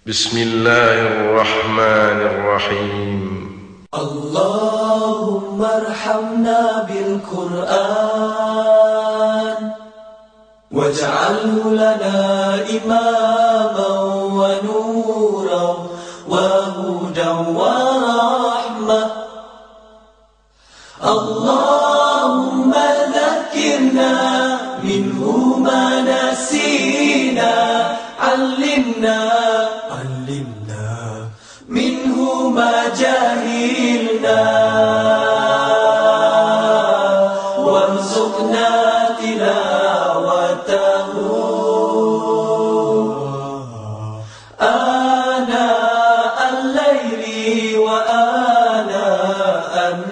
بسم الله الرحمن الرحيم. اللهم ارحمنا بالقرآن واجعله لنا إماما ونورا وهدى ورحمة. اللهم ذكرنا منه ما نسينا، علمنا منه ما جهلنا، وارزقنا تلاوته آناء الليل وآناء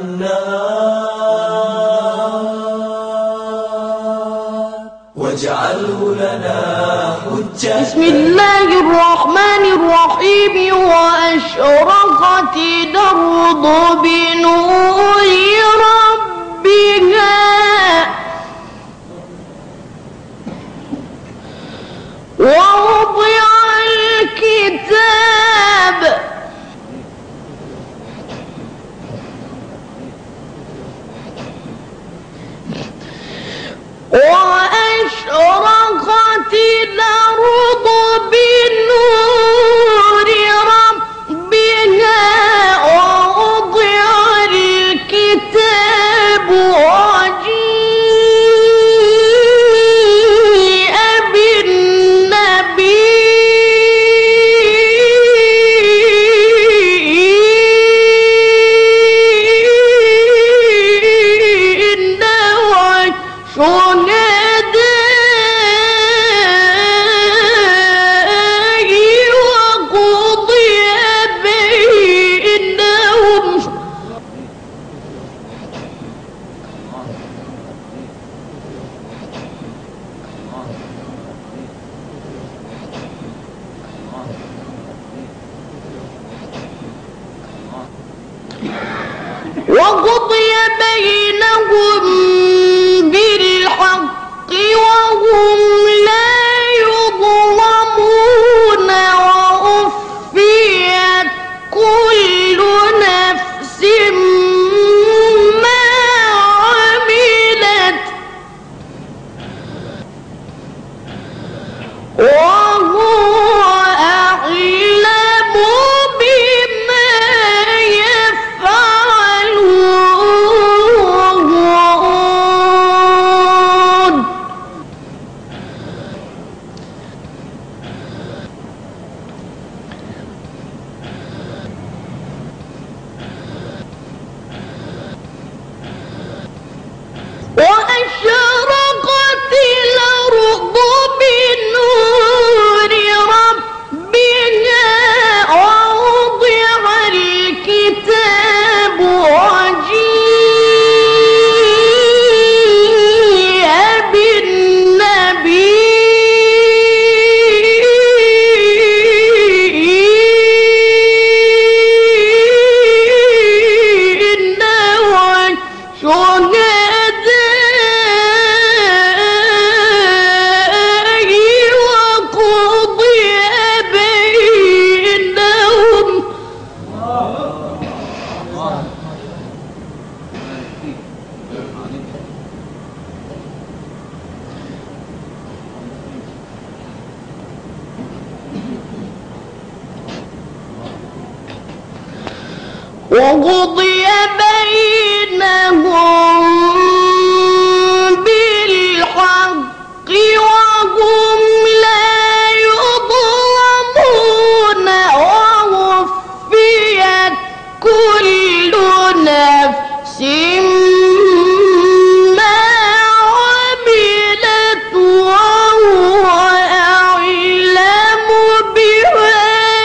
النهار، واجعله لنا حجة. بسم الله الرحمن الرحيم. وأشرقت الأرض بنور ربها ووضع الكتاب وأشرقت الأرض بنور ربها ووضع الكتاب وجيء بالنبيين وقضي بينهم بالحق وهم لا يظلمون. ووفيت كل نفس ما عملت وهو أعلم بما يفعلون. وأشرقت الأرض بنور ربها ووضع الكتاب وجيء بالنبيين وقضي بينهم. وقضي بينهم بالحق وهم لا يظلمون. ووفيت كل نفس ما عملت وهو أعلم بما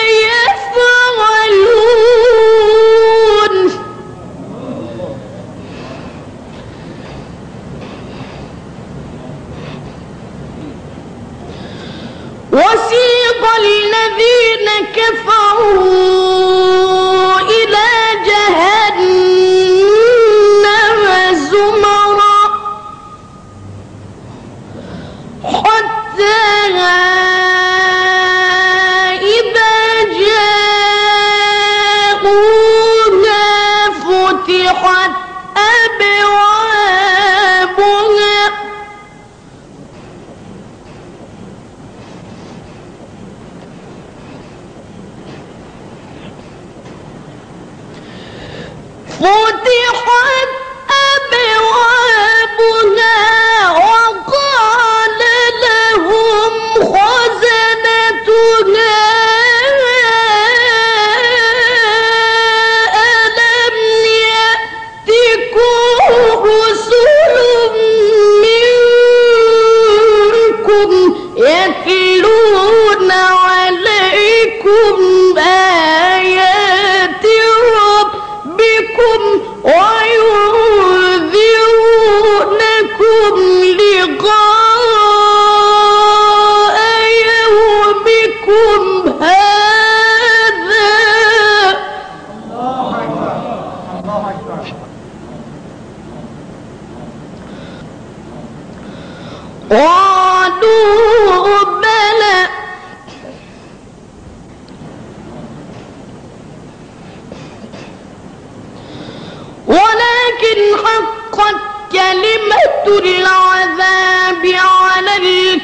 يفعلون. وسيق الذين كفروا إلى جهنم زمرا حتى إذا فتحت أبوابها وقال لهم خزنتها ألم يأتكم رسل منكم يتلون عليكم آيات ربكم وينذرونكم لقاء يومكم هذا قالوا بلى ولكن حقت كلمة العذاب على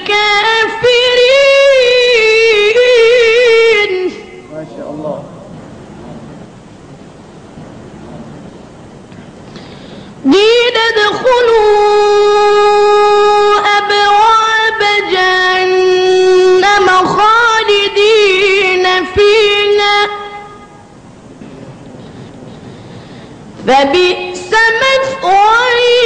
الكافرين. ما شاء الله. قيل ادخلوا أبواب جهنم خالدين فيها فبئس مثوى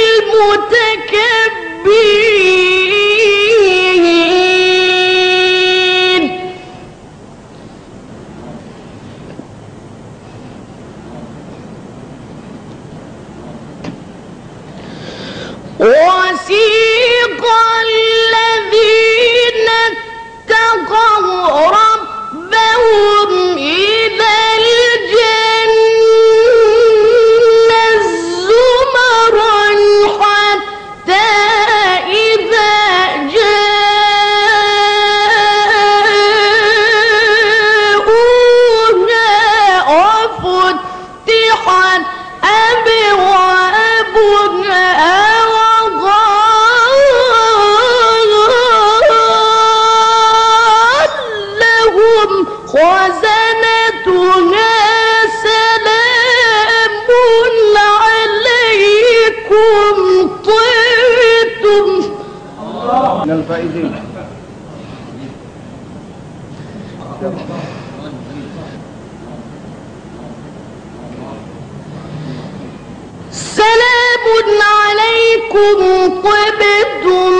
المتكبرين. وسيق الذين اتقوا ربهم إلى الجنة زمرا حتى إذا جاءوها وفتحت أبوابها خزنتها سلام عليكم طبتم. من الفائزين. سلام عليكم طبتم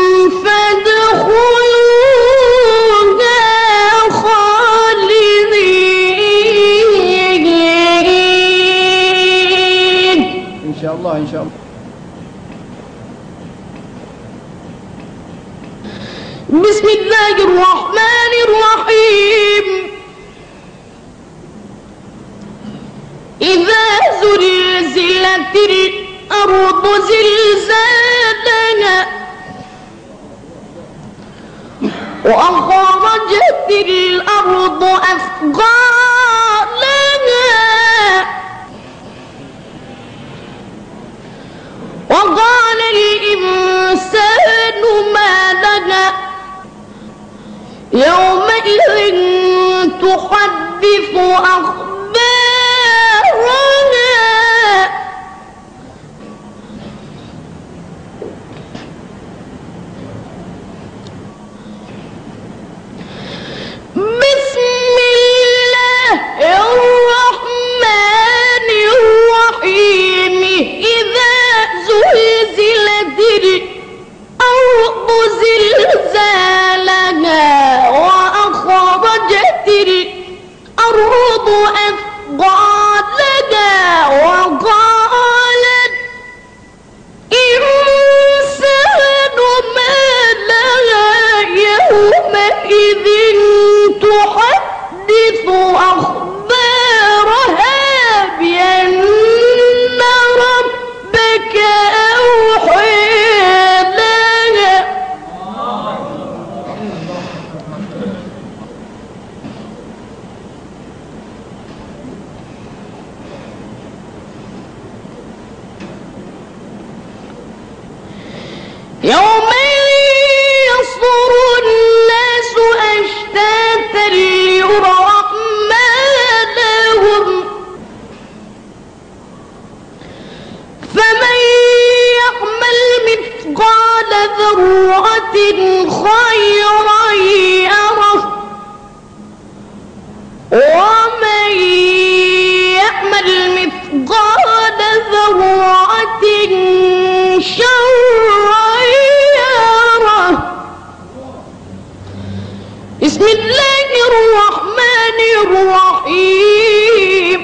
فادخلوها خالدين. إن شاء الله إن شاء الله. بسم الله الرحمن الرحيم. إذا زلزلت الأرض زلزالها وأخرجت الأرض أثقالها وقال الإنسان ما لها يومئذ تحدث أخبارها بسم مثقال ذرة شرا يره. بسم الله الرحمن الرحيم.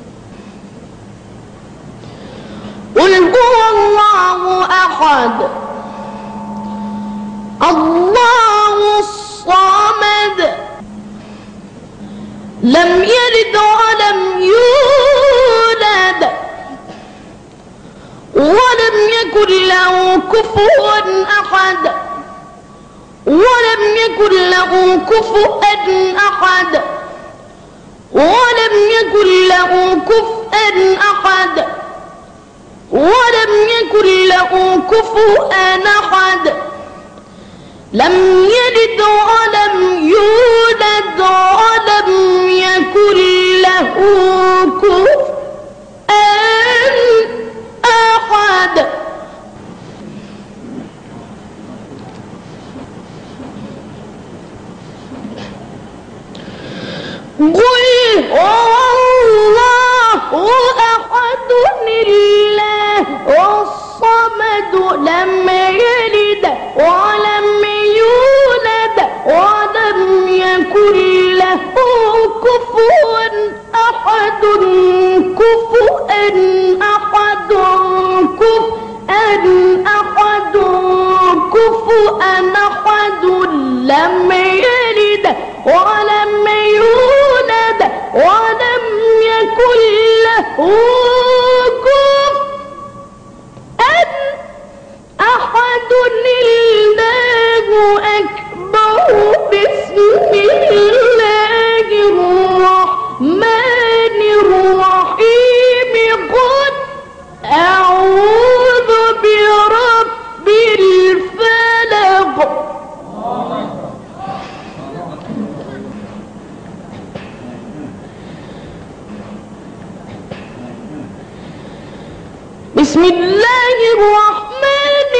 قل هو الله أحد الله الصمد لم يلد ولم يولد ولم يكن له كفوا أحد ولم يكن له كفوا أحد ولم يكن له كفوا أحد ولم يكن له كفوا أحد. لم يلد ولم يولد ولم يكن له كفوا أحد. قل هو الله أحد الله الصمد لم يلد ولم يولد ولم يكن له كفوا أحد كفوا أحد كفوا أحد لم يلد ولم يولد ولم يكن له كفوا أحد. الله أكبر. بسم الله الرحمن الرحيم. قل أعوذ برب الفلق. بسم الله الرحمن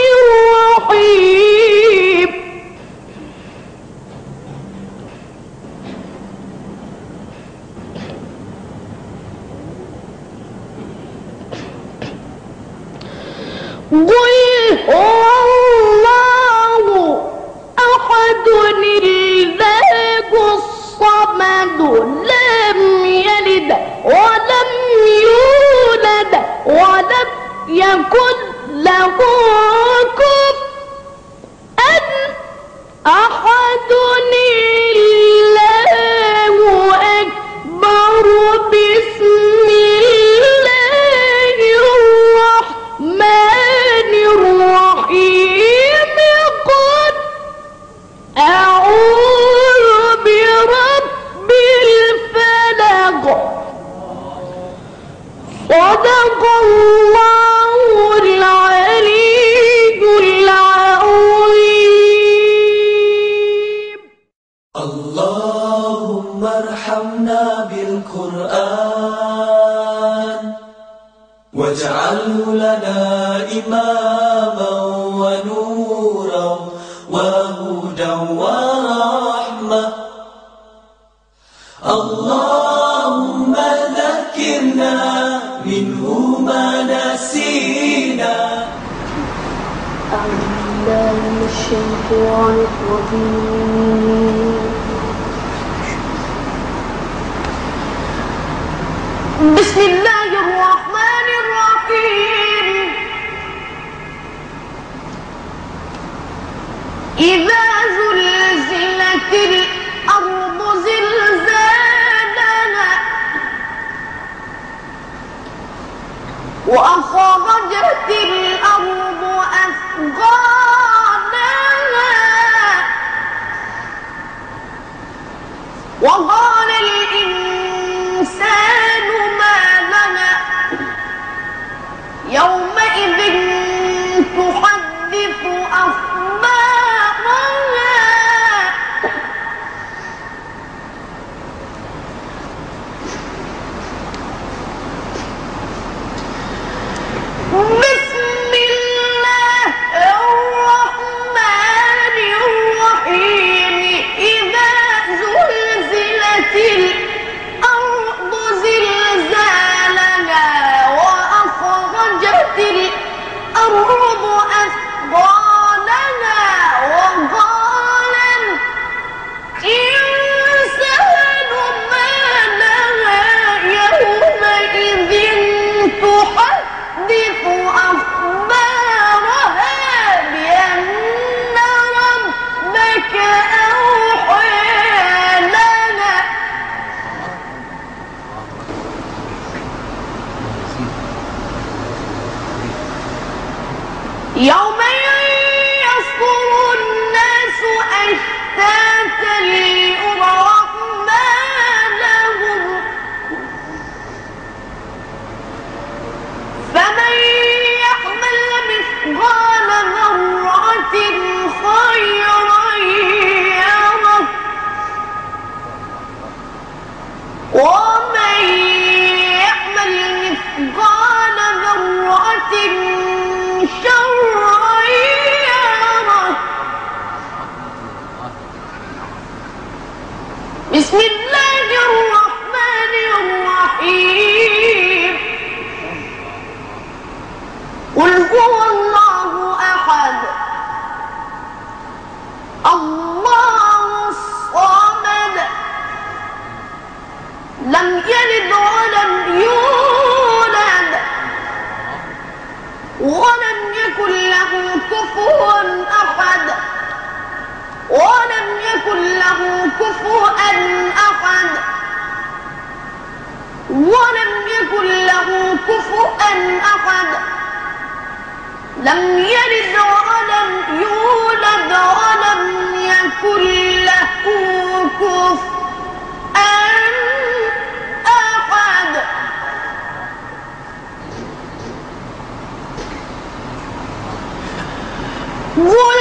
الرحيم. قل هو الله أحد الله الصمد لم يلد ولم يولد ولم يكن له كفوا أحد. الله أكبر. بسم الله الرحمن الرحيم. قل أعوذ برب الفلق. صدق الله العلي العظيم. اللهم ارحمنا بالقرآن واجعله لنا إماما ونورا وهدى ورحمة. اللهم ذكرنا منه ما نسينا. أعوذ بالله من الشيطان الرجيم. بسم الله الرحمن الرحيم. إذا زلزلت الأرض زلزالها وأخرجت الأرض أثقالها وقال الإنسان ما لها يومئذ تحدث أخبارها. بسم شريرة. بسم الله الرحمن الرحيم. قل هو الله أحد الله الصمد لم يلد ولم يولد ولم يكن له كفوا أحد ولم يكن له كفوا أحد ولم يكن له كفوا أحد. لم يلد ولم يولد ولم يكن له كفوا أحد. قل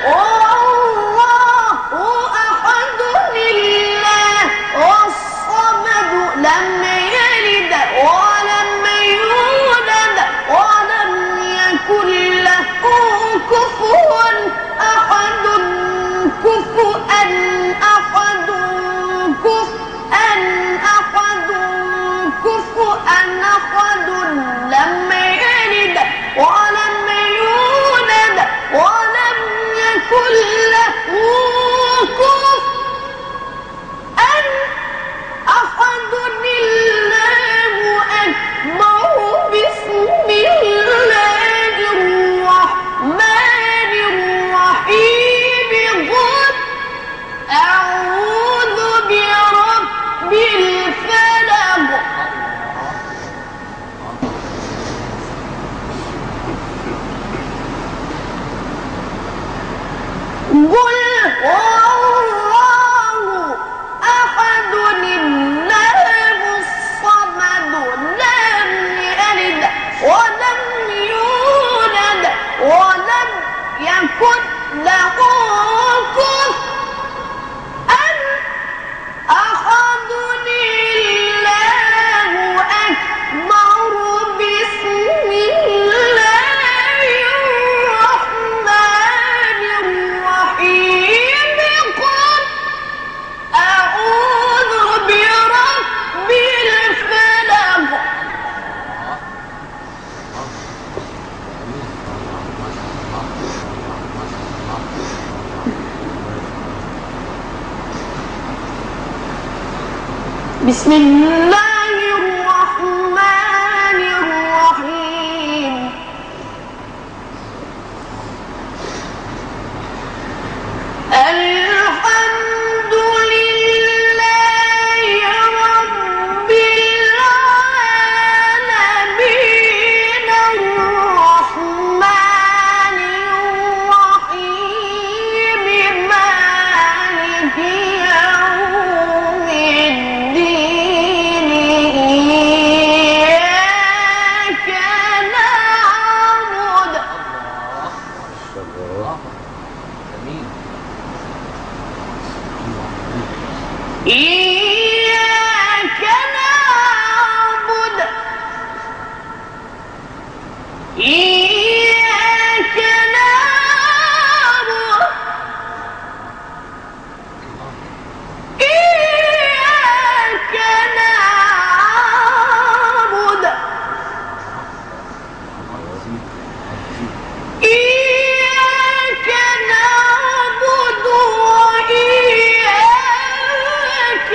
الله أحد الله الصمد لم يلد ولم يولد ولم يكن له كفوا أحد. كفوا أحد كفوا أحد كفوا أحد. لم يلد ولم يولد ولم يكن له كفوا أحد. الله أكبر. بسم الله الرحمن الرحيم. قل أعوذ برب الفلق. قل الله أحد الله الصمد لم يلد ولم يولد ولم يكن له كفوا أحد. الله أكبر. بسم الله الرحمن الرحيم. قل أعوذ برب الفلق. بسم الله الرحمن الرحيم. الحمد لله رب العالمين الرحمن الرحيم مالك يوم الدين. إياك نعبد إياك نعبد إياك نعبد إياك نعبد إياك نعبد وإياك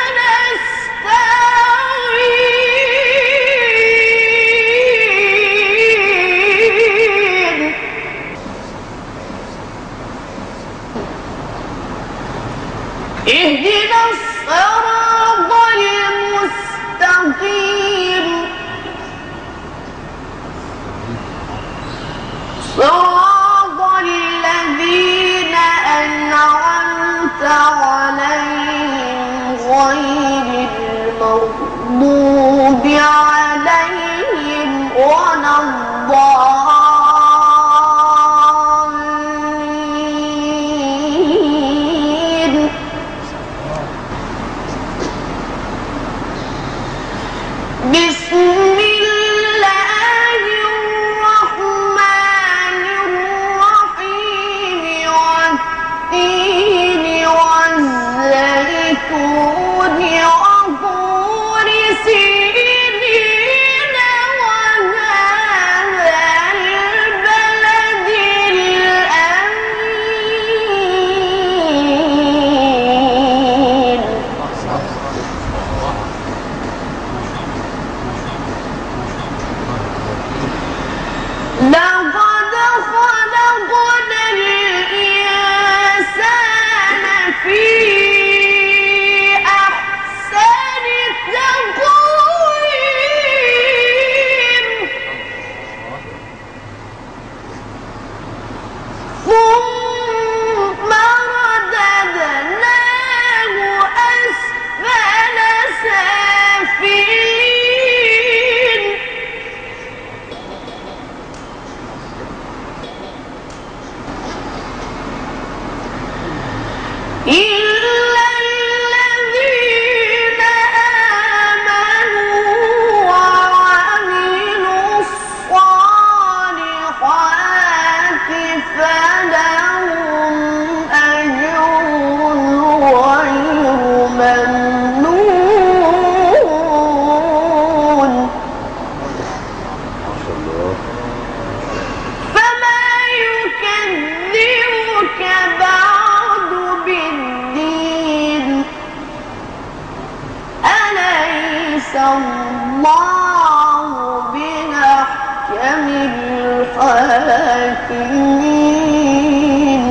نستعين. اهدنا الصراط المستقيم. صراط الذين أنعمت عليهم غير المغضوب عليهم ولا الضالين. بسم الله الرحمن لقد خلقنا الإنسان في أحسن تقويم ثم رددناه أسفل سافلين إلا الذين آمنوا وعملوا الصالحات فلهم أجر غير ممنون فما يكذبك بعد بالدين أليس الله بأحكم الحاكمين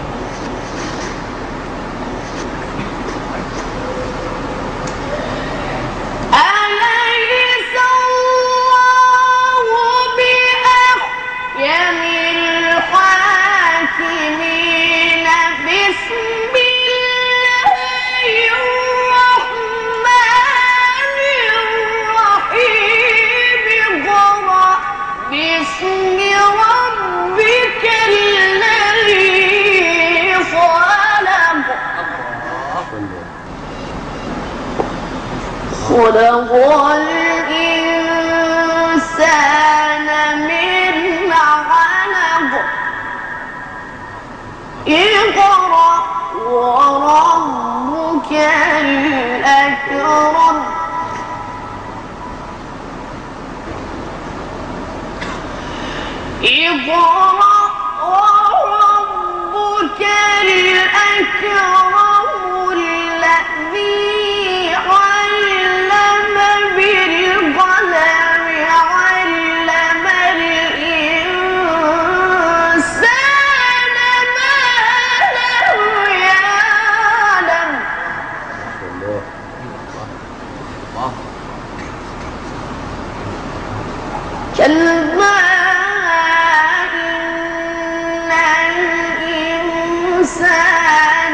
أليس الله بأحكم الحاكمين بسم الله الرحمن الرحيم اقرأ باسم ربك الذي خلق خلق الإنسان من علق اقرأ وربك الأكرم اقرأ وربك الأكرم الذي علم بالقلم علم الإنسان ما لم يعلم كلا إن الإنسان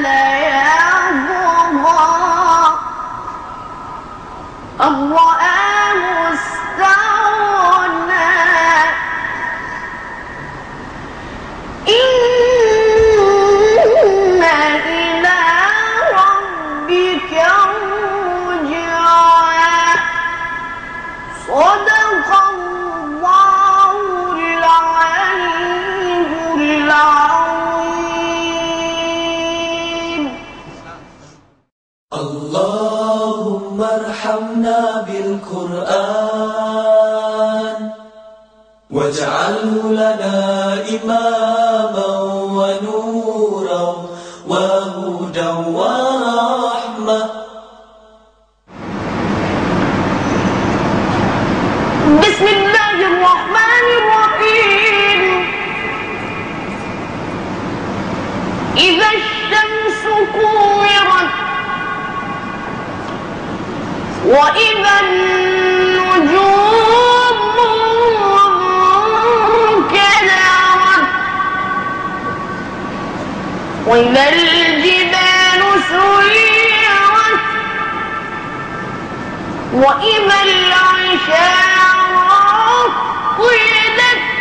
ليطغى أن رآه استغنى إن إلى ربك الرجعى صدق الله العلي العظيم. اللهم ارحمنا بالقرآن واجعله لنا إماما ونورا وهدى ورحمة. بسم الله الرحمن الرحيم. إذا الشمس كورت وإذا النجوم انكدرت وإذا الجبال سيرت وإذا العشار عطلت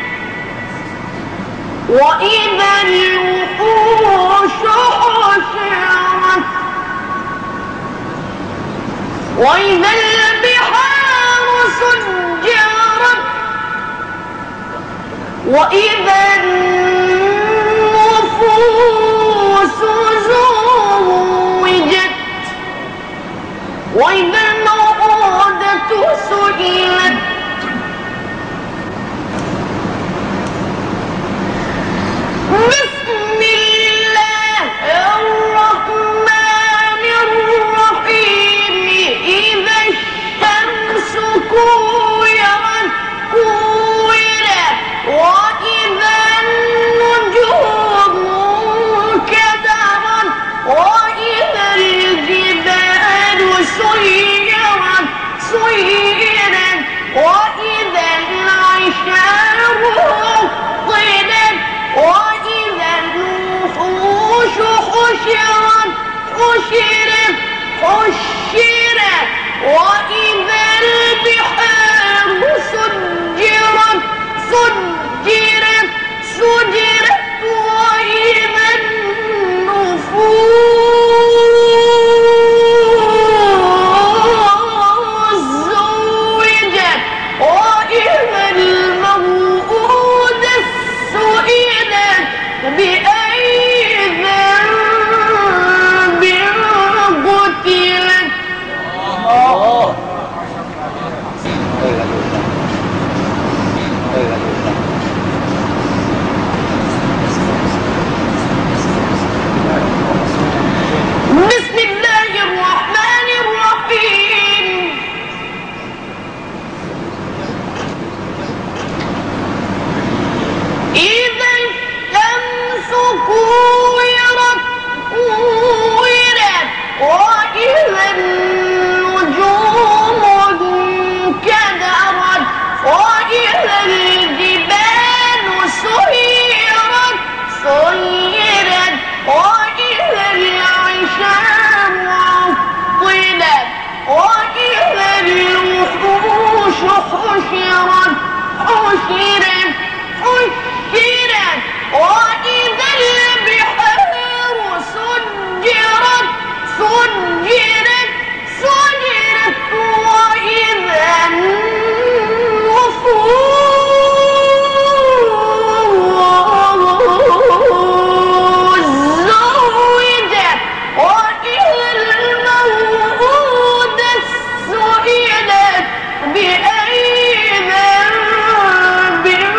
وإذا الوحوش حشرت وإذا البحار سجرت وإذا النفوس زوجت وإذا الموءودة سئلت بسم الله الرحمن الرحيم. إذا الشمس كورت وإذا البحار سجرت سجرت سجرت وإذا النفوس زوجت وإذا الموءودة سئلت بأي ذنب قتلت. بسم الله الرحمن الرحيم. إذا الشمس كورت كورت وإذا النجوم انكدرت وإذا الجبال سيرت سيرت وإذا العشار عطلت وإذا الوحوش حشرت حشرت حشرت وإذا البحار سجرت سجرت سجرت وإذا النفوس زوجت وإذا الموءودة سئلت بأي ذنب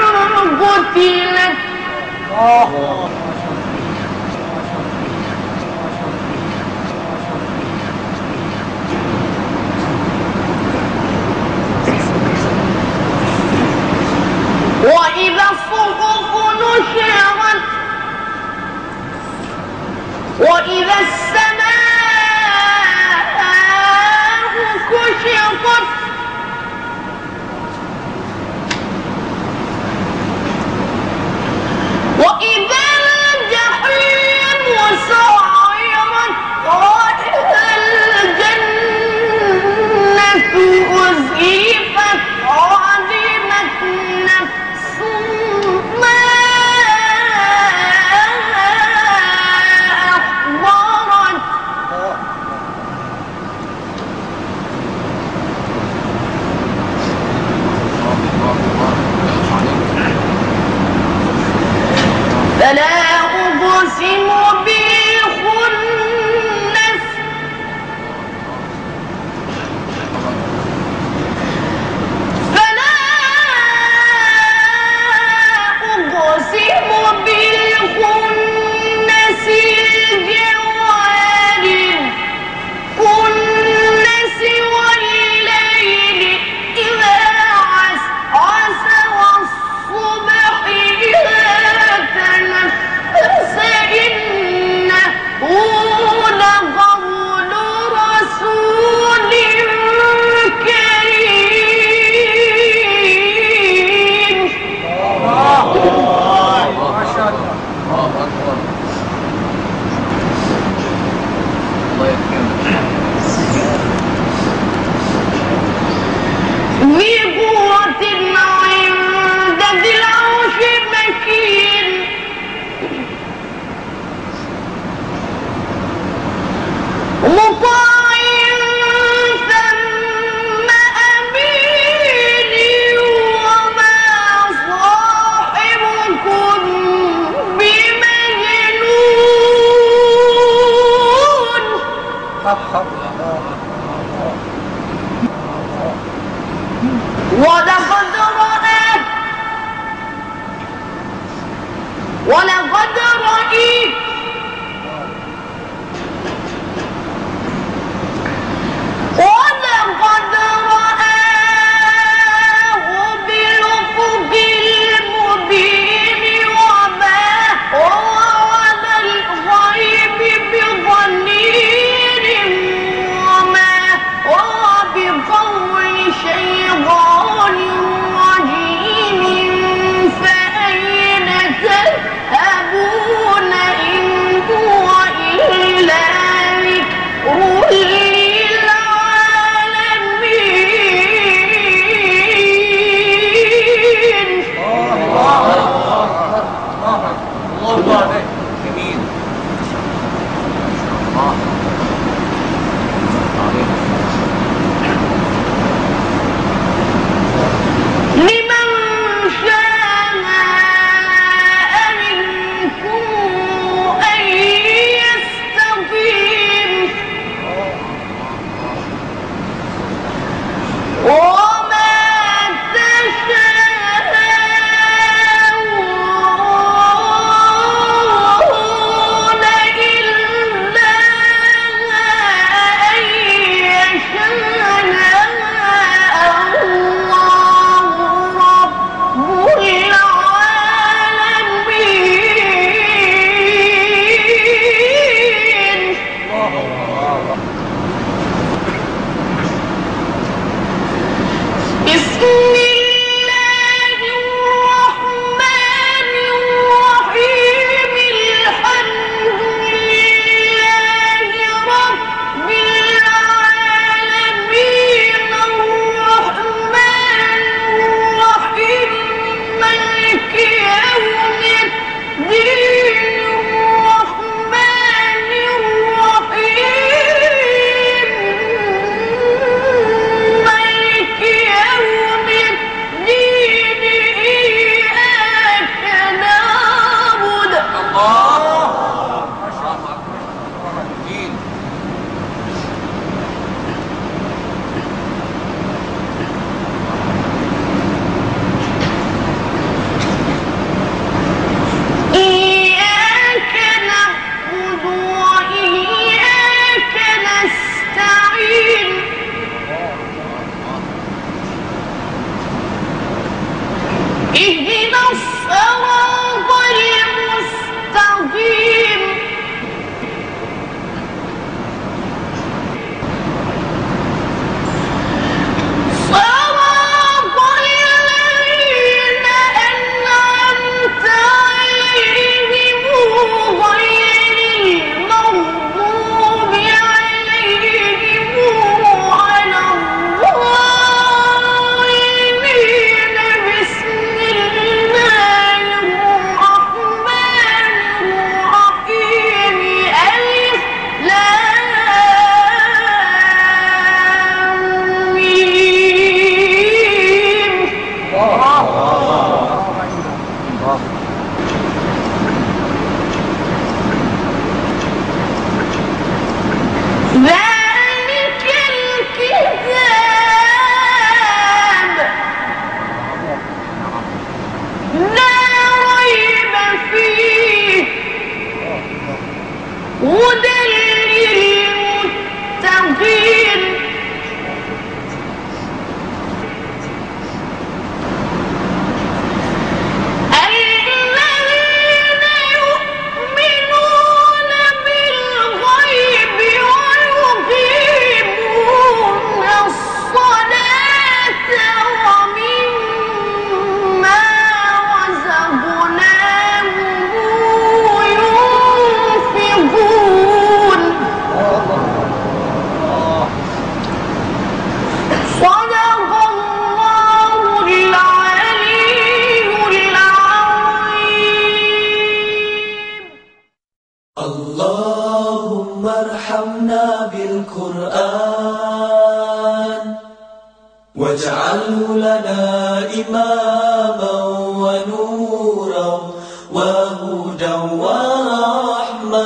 واجعله لنا إماما ونورا وهدى ورحمة.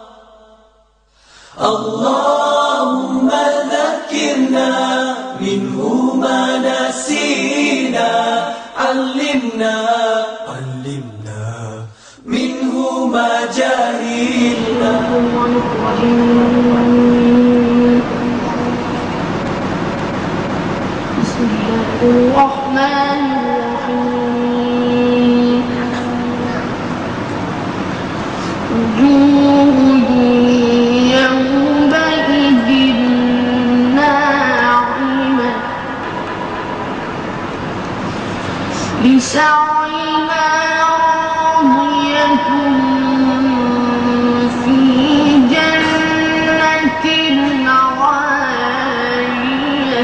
اللهم ذكرنا منه ما نسينا، علمنا منه ما جهلنا. بسم الله الرحمن الرحيم. وجوه يومئذ ناعمة لسعيها راضية في جنة عالية.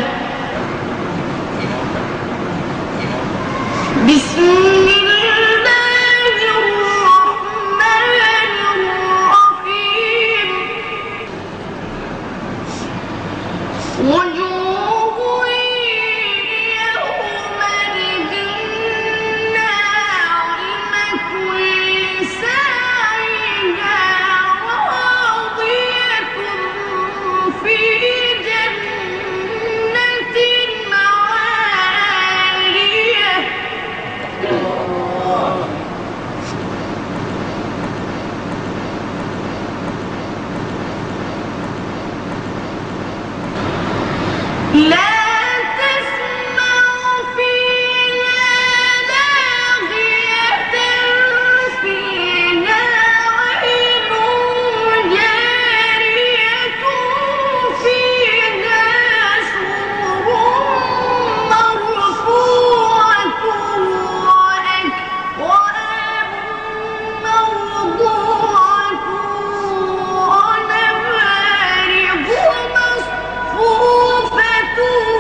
بسم الله الرحمن الرحيم. وجوه يومئذ ناعمة لسعيها راضية في جنة عالية. لا تسمع فيها لاغية فيها عين جارية فيها سرر مرفوعة وأكواب موضوعة ونمارق مصفوفة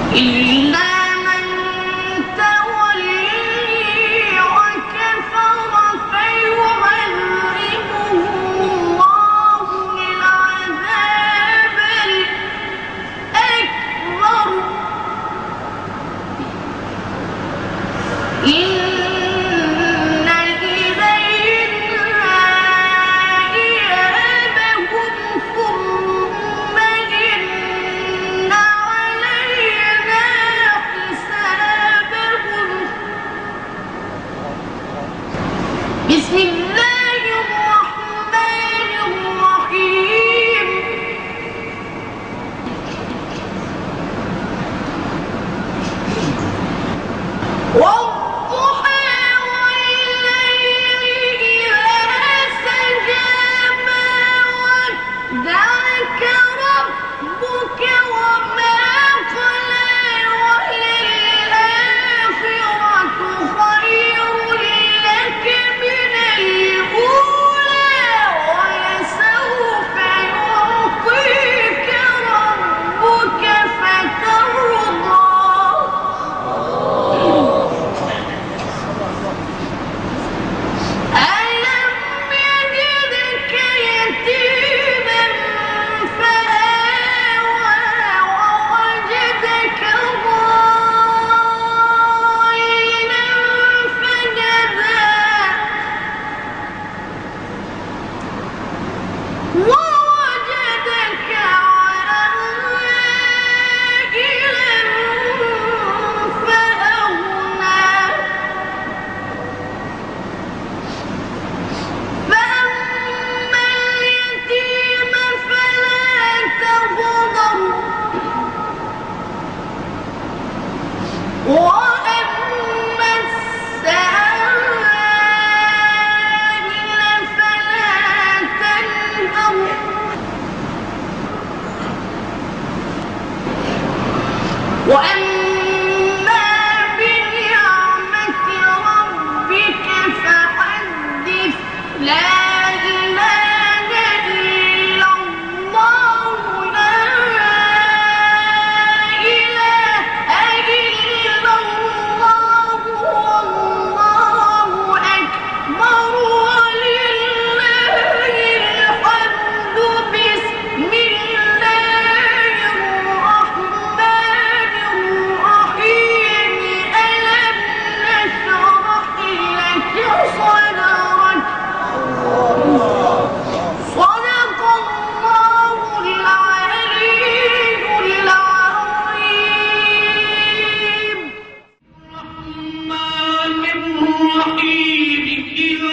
إلا من تولي وكفر فيعذبه الله العذاب الأكبر إن إلينا إيابهم ثم إن علينا حسابهم بسم الله الرحمن الرحيم والضحى والليل إذا سجى ما ودعك ربك وما قلى وللآخرة خير لك من الأولى ولسوف يعطيك ربك فترضى ألم يجدك يتيما فآوى ووجدك ضالا فهدى ووجدك عائلا فأغنى فأما اليتيم فلا تقهر وأما السائل فلا تنهر وأما بنعمة ربك فحدث لا إله إلا الله لا إله إلا الله والله أكبر ولله الحمد بسم الله الرحمن الرحيم ألم نشرح لك صدرك صدق الله العلي العظيم الرحمن الرحيم إذا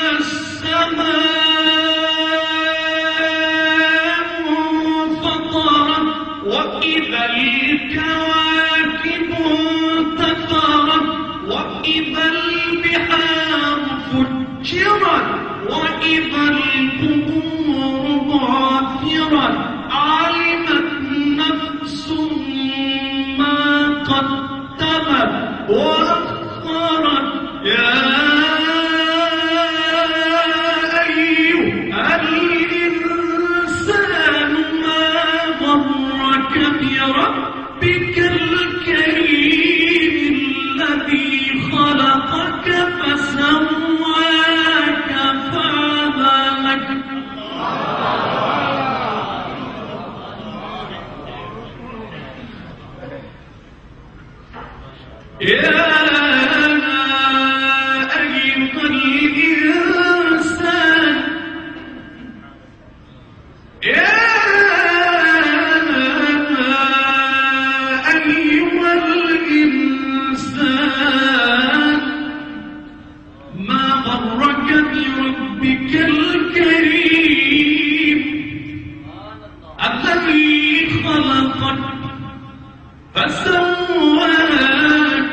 السماء انفطرت وإذا الكواكب انتثرت وإذا البحار فجرت وإذا القبور بعثرت علمت نفس ما قدمت وأخرت يا أيها الإنسان ما غرك بربك الكريم الذي خلقك فسواك فعدلك يا أيها الإنسان يا أيها الإنسان ما غرك بربك الكريم الذي خلقك فسواك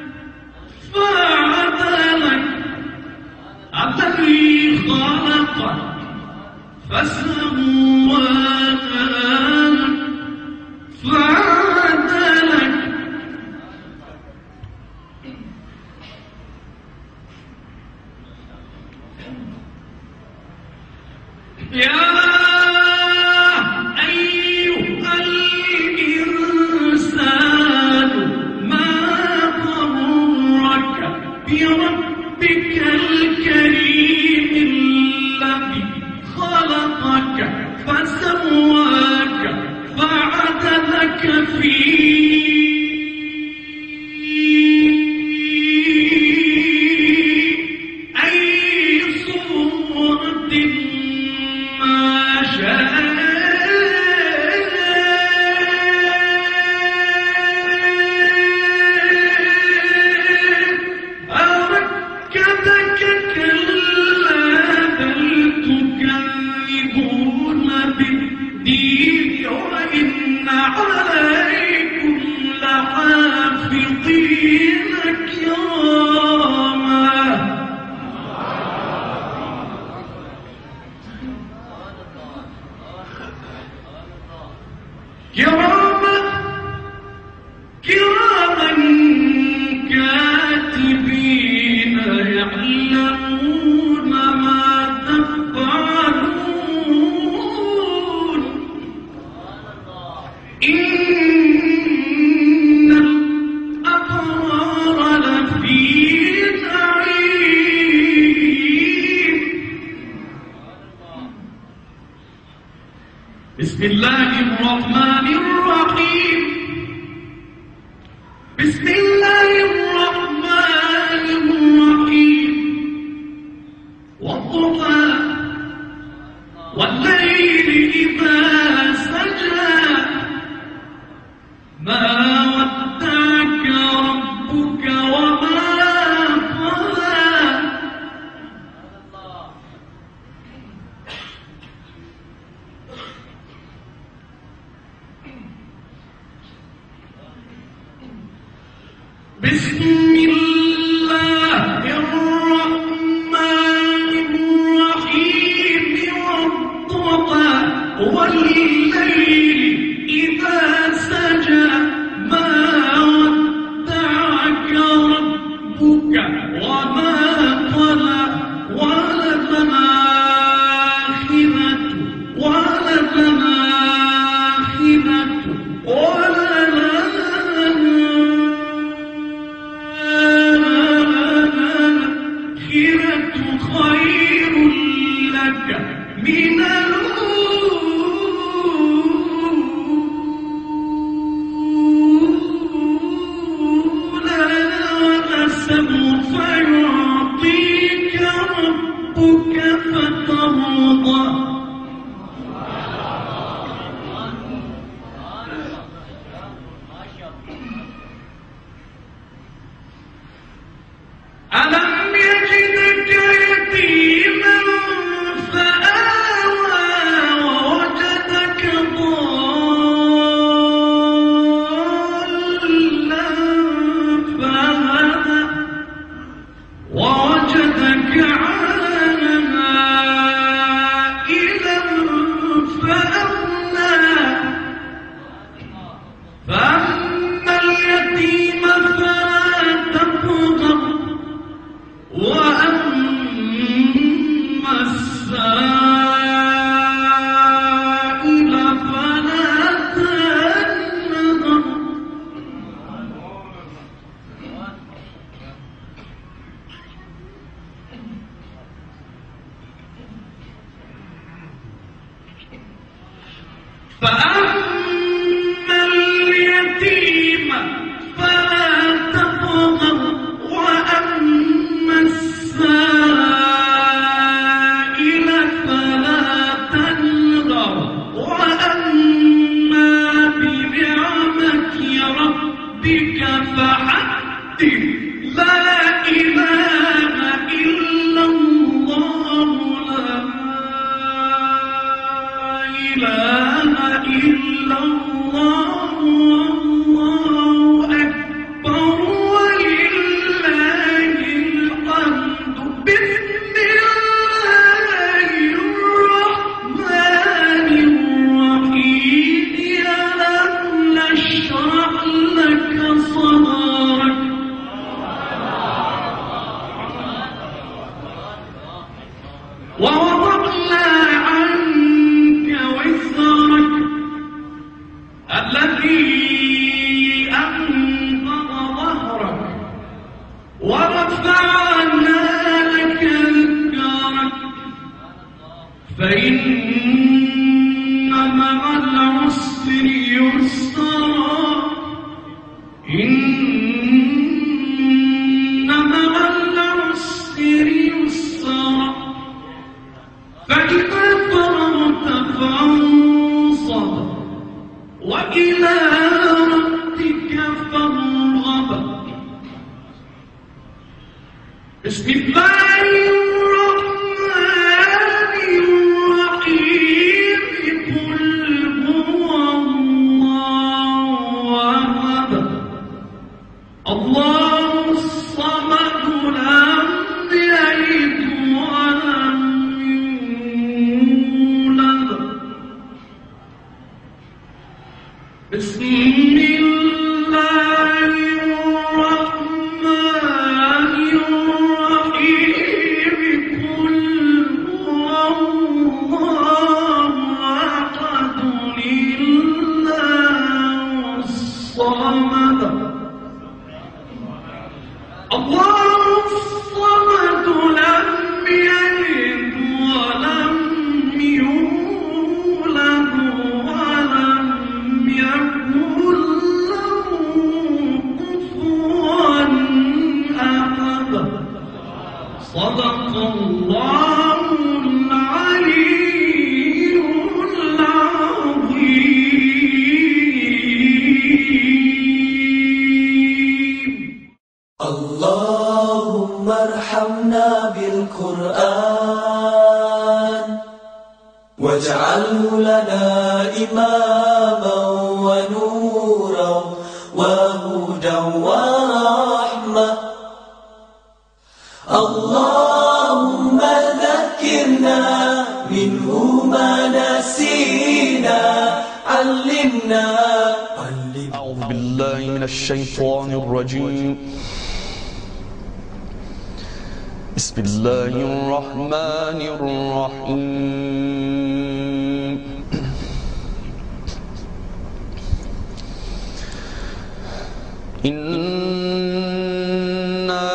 فعدلك الذي خلقك فسواك فعدلك يا أيها الإنسان بسم الله الرحمن الرحيم بسم الله الرحمن الرحيم والضحى والليل إذا سجى ما ودعك ربك وما قلى بسم الله الرحمن الرحيم والضحى والليل إذا سجى ما ودعك ربك وما قلى وللآخرة خير لك من الأولى ولسوف يعطيك ربك فترضى ألم يجدك يتيما فآوى ووجدك ضالا فهدى ووجدك عائلا فأغنى فأما اليتيم فلا تقهر وأما السائل فلا تنهر فأما اليتيم فلا تقهر وأما السائل فلا تنهر وأما بنعمة ربك فحدث لا إله إلا الله لا إله إلا الله والله أكبر ولله الحمد بسم الله الرحمن الرحيم ألم نشرح لك صدرك ووضعنا عنك وزرك الذي أنقض ظهرك ورفعنا لك ذكرك فإن مع العسر يسرا إن مع العسر يسرا فإذا فرغت فانصب وإلى ربك فارغب بسم الله الرحمن الرحيم قل هو الله أحد الله الصمد لم يلد ولم يولد بسم الله الرحمن الرحيم قل هو الله أحد الله الصمد الله الصمد لم يلد ولم يولد واجعله لنا إماما ونورا وهدى ورحمة. اللهم ذكرنا منه ما نسينا، علمنا. أعوذ بالله من الشيطان الرجيم. بسم الله الرحمن الرحيم. إنا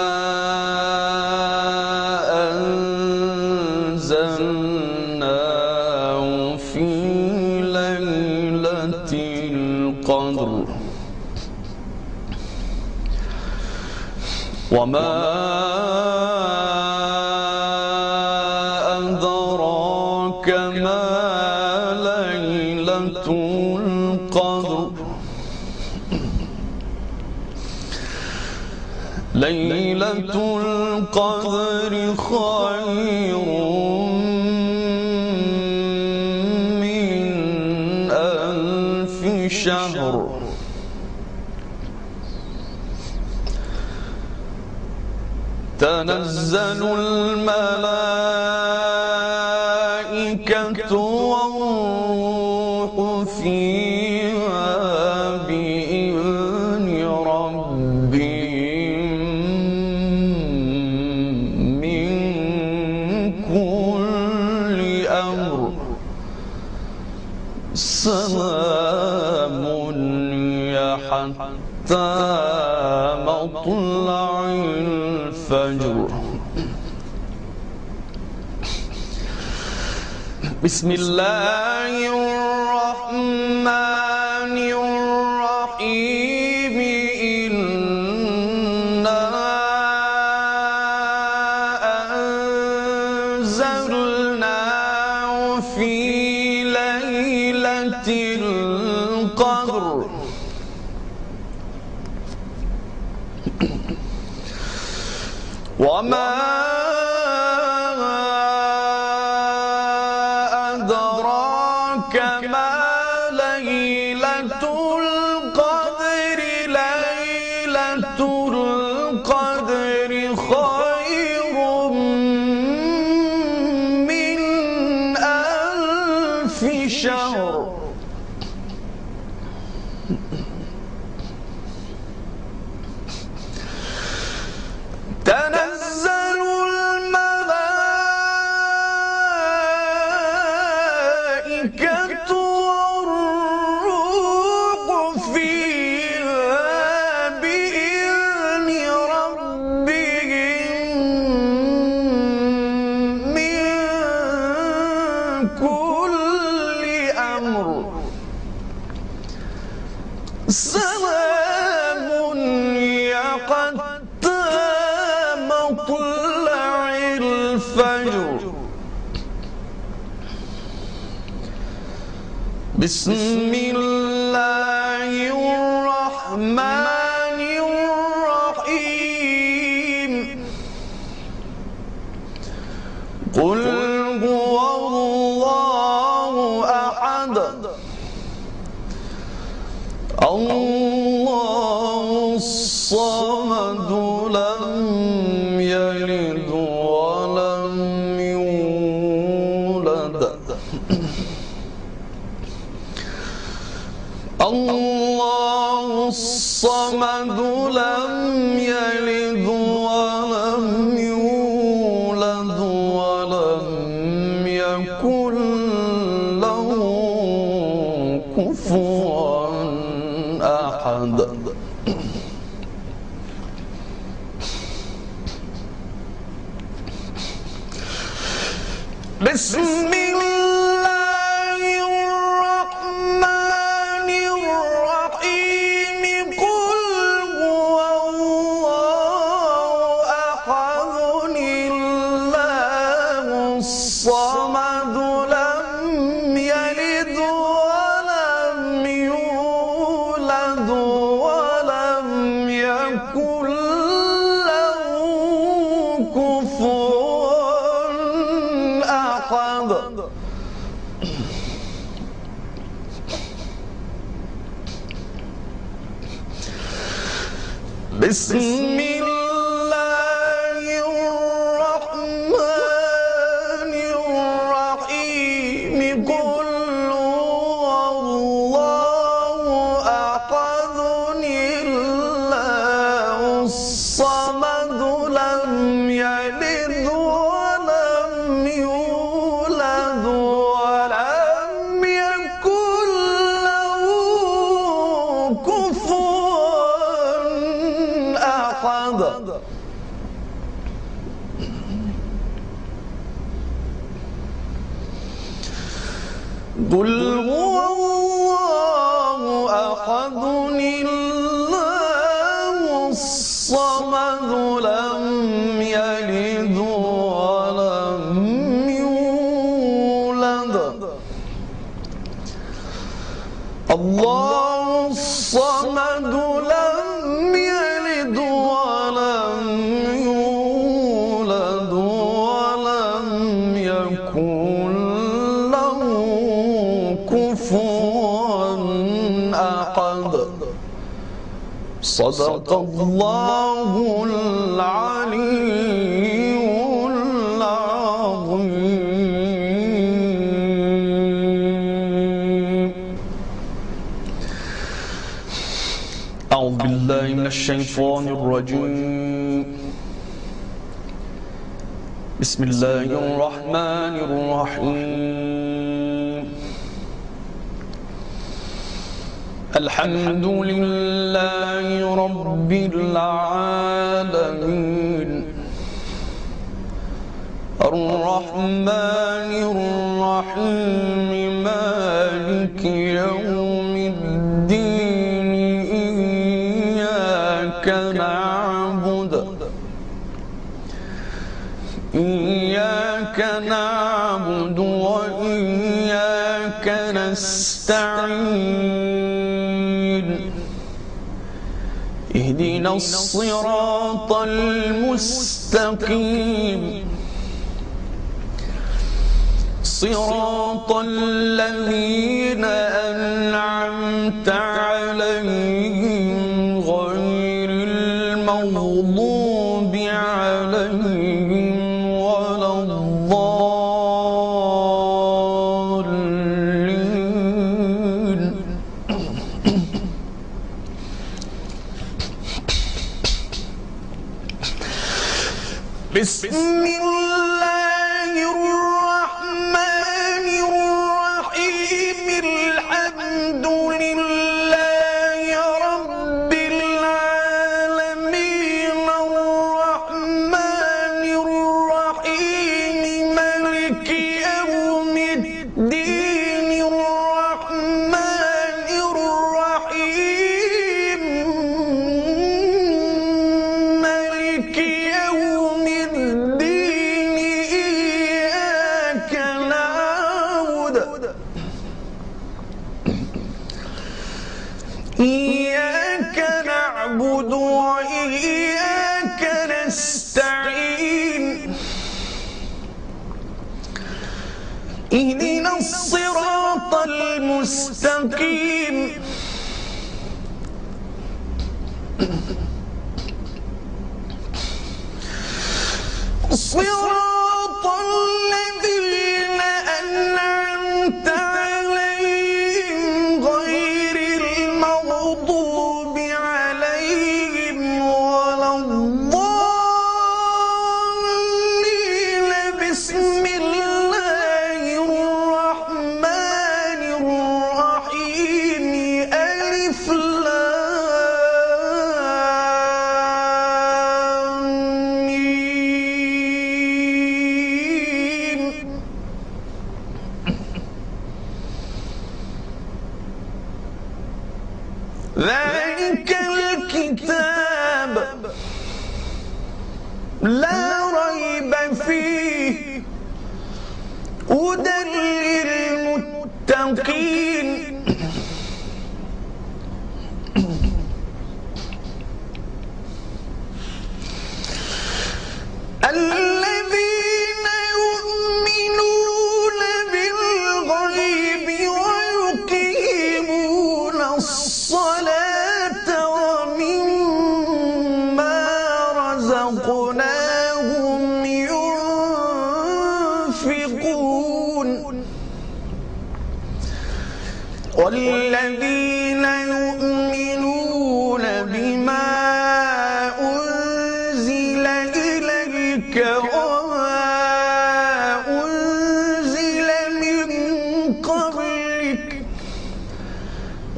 أنزلناه في ليلة القدر وما أدراك ما ليلة القدر. ليلة القدر خير من ألف شهر. تنزل الملائكة والروح فيها بإذن ربهم من كل أمر. سلام هي حتى مطلع الفجر. بسم الله الرحمن الرحيم. إنا أنزلناه في ليلة القدر وما أدراك ما ليلة القدر. ليلة القدر خير من ألف شهر. تنزل الملائكة والروح فيها بإذن ربهم من كل أمر. سلام هي حتى مطلع الفجر. بسم الله الرحمن الرحيم. قل هو الله أحد الله الصمد لم يلد ولم يولد. الله الصمد لم يلد ولم يولد ولم يكن له كفوا أحد. بسم الله الرحمن الرحيم. قل هو الله أحد الله الصمد لم يلد ولم يولد ولم يكن له كفوا أحد. بسم الله الرحمن الرحيم قل هو الله أحد الله الصمد لم يلد ولم يولد ولم يكن له كفوا أحد قل هو الله أحد الله الصمد لم يلد ولم يولد الله الصمد لم يلد ولم يولد ولم يكن له كفوا أحد صدق الله العلي العظيم. أعوذ بالله من الشيطان الرجيم. بسم الله الرحمن الرحيم. الحمد لله رب العالمين الرحمن الرحيم مالك يوم الدين إياك نعبد وإياك نستعين اهدنا الصراط المستقيم صراط الذين أنعمت عليهم غير المغضوب عليهم ولا الضالين. بسم الله الرحمن الرحيم. الحمد لله رب العالمين الرحمن الرحيم مالك يوم الدين الرحمن الرحيم مالك يوم الدين إياك نعبد وإياك نستعين اهدنا الصراط المستقيم صراط الذين أنعمت عليهم غير المغضوب عليهم ولا الضالين. بسم الله الرحمن الرحيم. ألف لام ميم. ذلك الكتاب لا ريب فيه هدى للمتقين. الذين يؤمنون بالغيب ويقيمون الصلاة ومما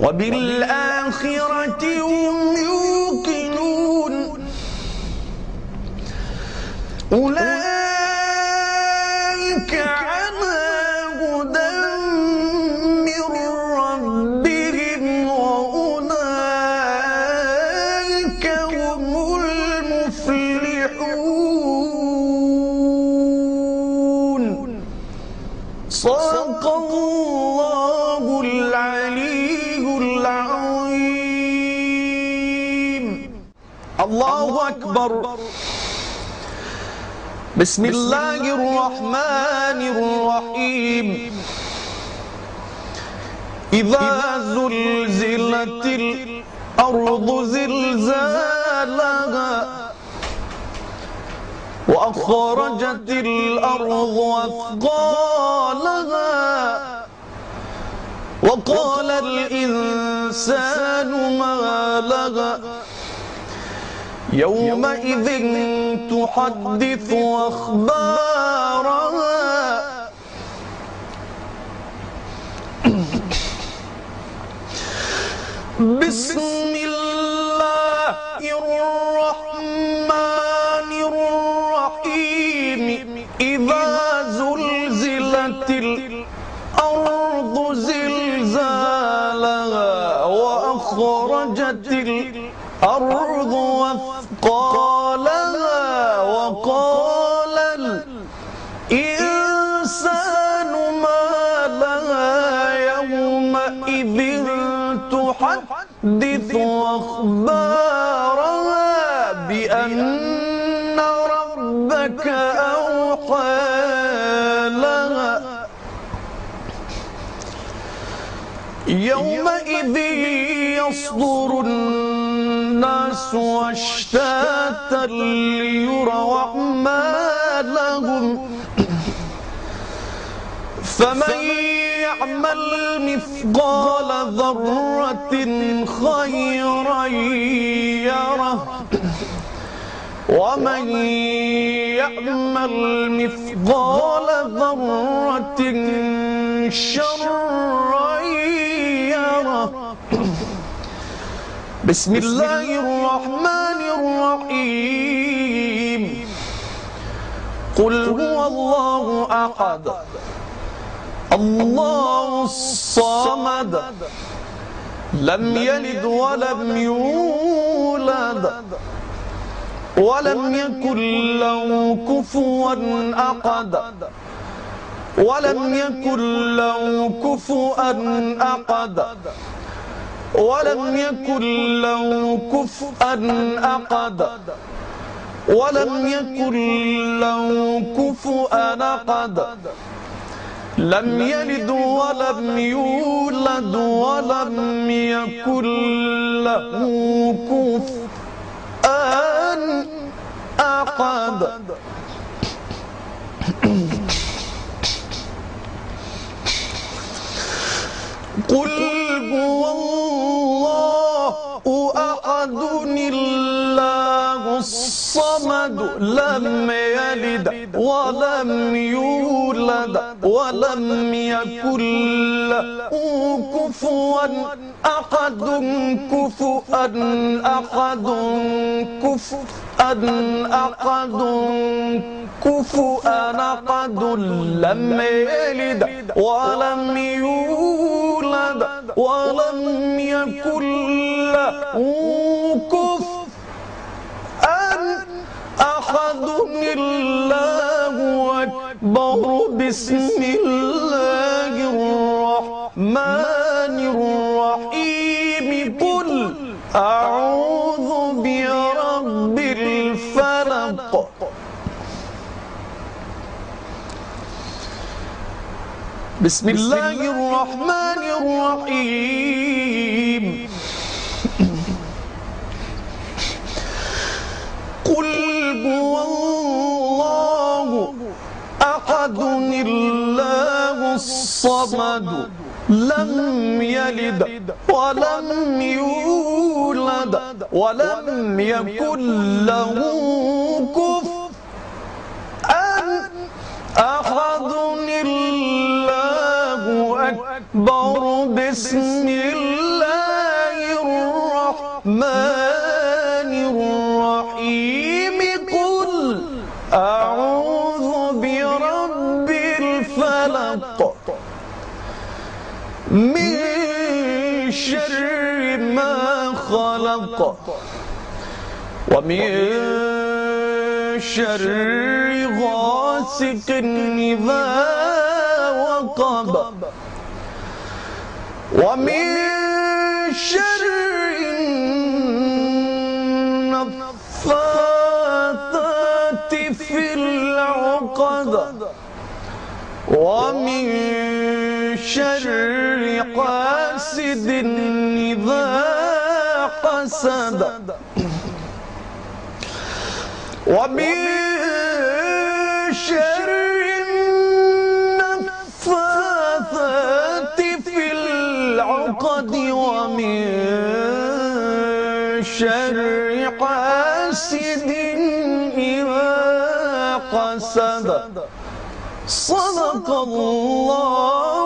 وبالآخرة هم يوقنون أولئك على هدى من ربهم وأولئك هم المفلحون. صدق الله العلي العظيم. الله أكبر. بسم الله الرحمن الرحيم. إذا زلزلت الأرض زلزالها وأخرجت الأرض أثقالها وقال الإنسان ما لها يومئذ تحدث أخبارها بسم الله الرحمن الرحيم. إذا زلزلت الأرض زلزالها وأخرجت الأرض أثقالها وقال الإنسان ما لها يومئذ تحدث أخبارها بأن ربك أوحى لها يومئذ يصدر الناس أشتاتا ليروا أعمالهم فمن يعمل مثقال ذرة خيرا يره ومن يعمل مثقال ذرة شرا يره. بسم الله الرحمن الرحيم. قل هو الله أحد الله الصمد لم يلد ولم يولد ولم يكن له كفوا أحد ولم يكن له كفوا أحد ولم يكن له كفوا أحد ولم يكن له كفوا أحد لم يلد ولم يولد ولم يكن له كفوا أحد. قل هو الله أحد الله الصمد لم يلد ولم يولد ولم يكن له كفوا أحد كفوا أحد كفوا أحد كفوا أحد لم يلد ولم يولد ولم يكن له كفوا أحد. الله أكبر. بسم الله الرحمن الرحيم. قل أعوذ برب الفلق. بسم الله الرحمن الرحيم. قل هو الله أحد الله الصمد لم يلد ولم يولد ولم يكن له كفوا أحد. الله أكبر. بسم الله الرحمن الرحيم قل أعوذ برب الفلق من شر ما خلق ومن شر غاسق إذا وقب ومن شر النفاثات في العقد ومن شر حاسد إذا حسد ومن شر النفاثات في العقد ومن شر حاسد إذا حسد صدق الله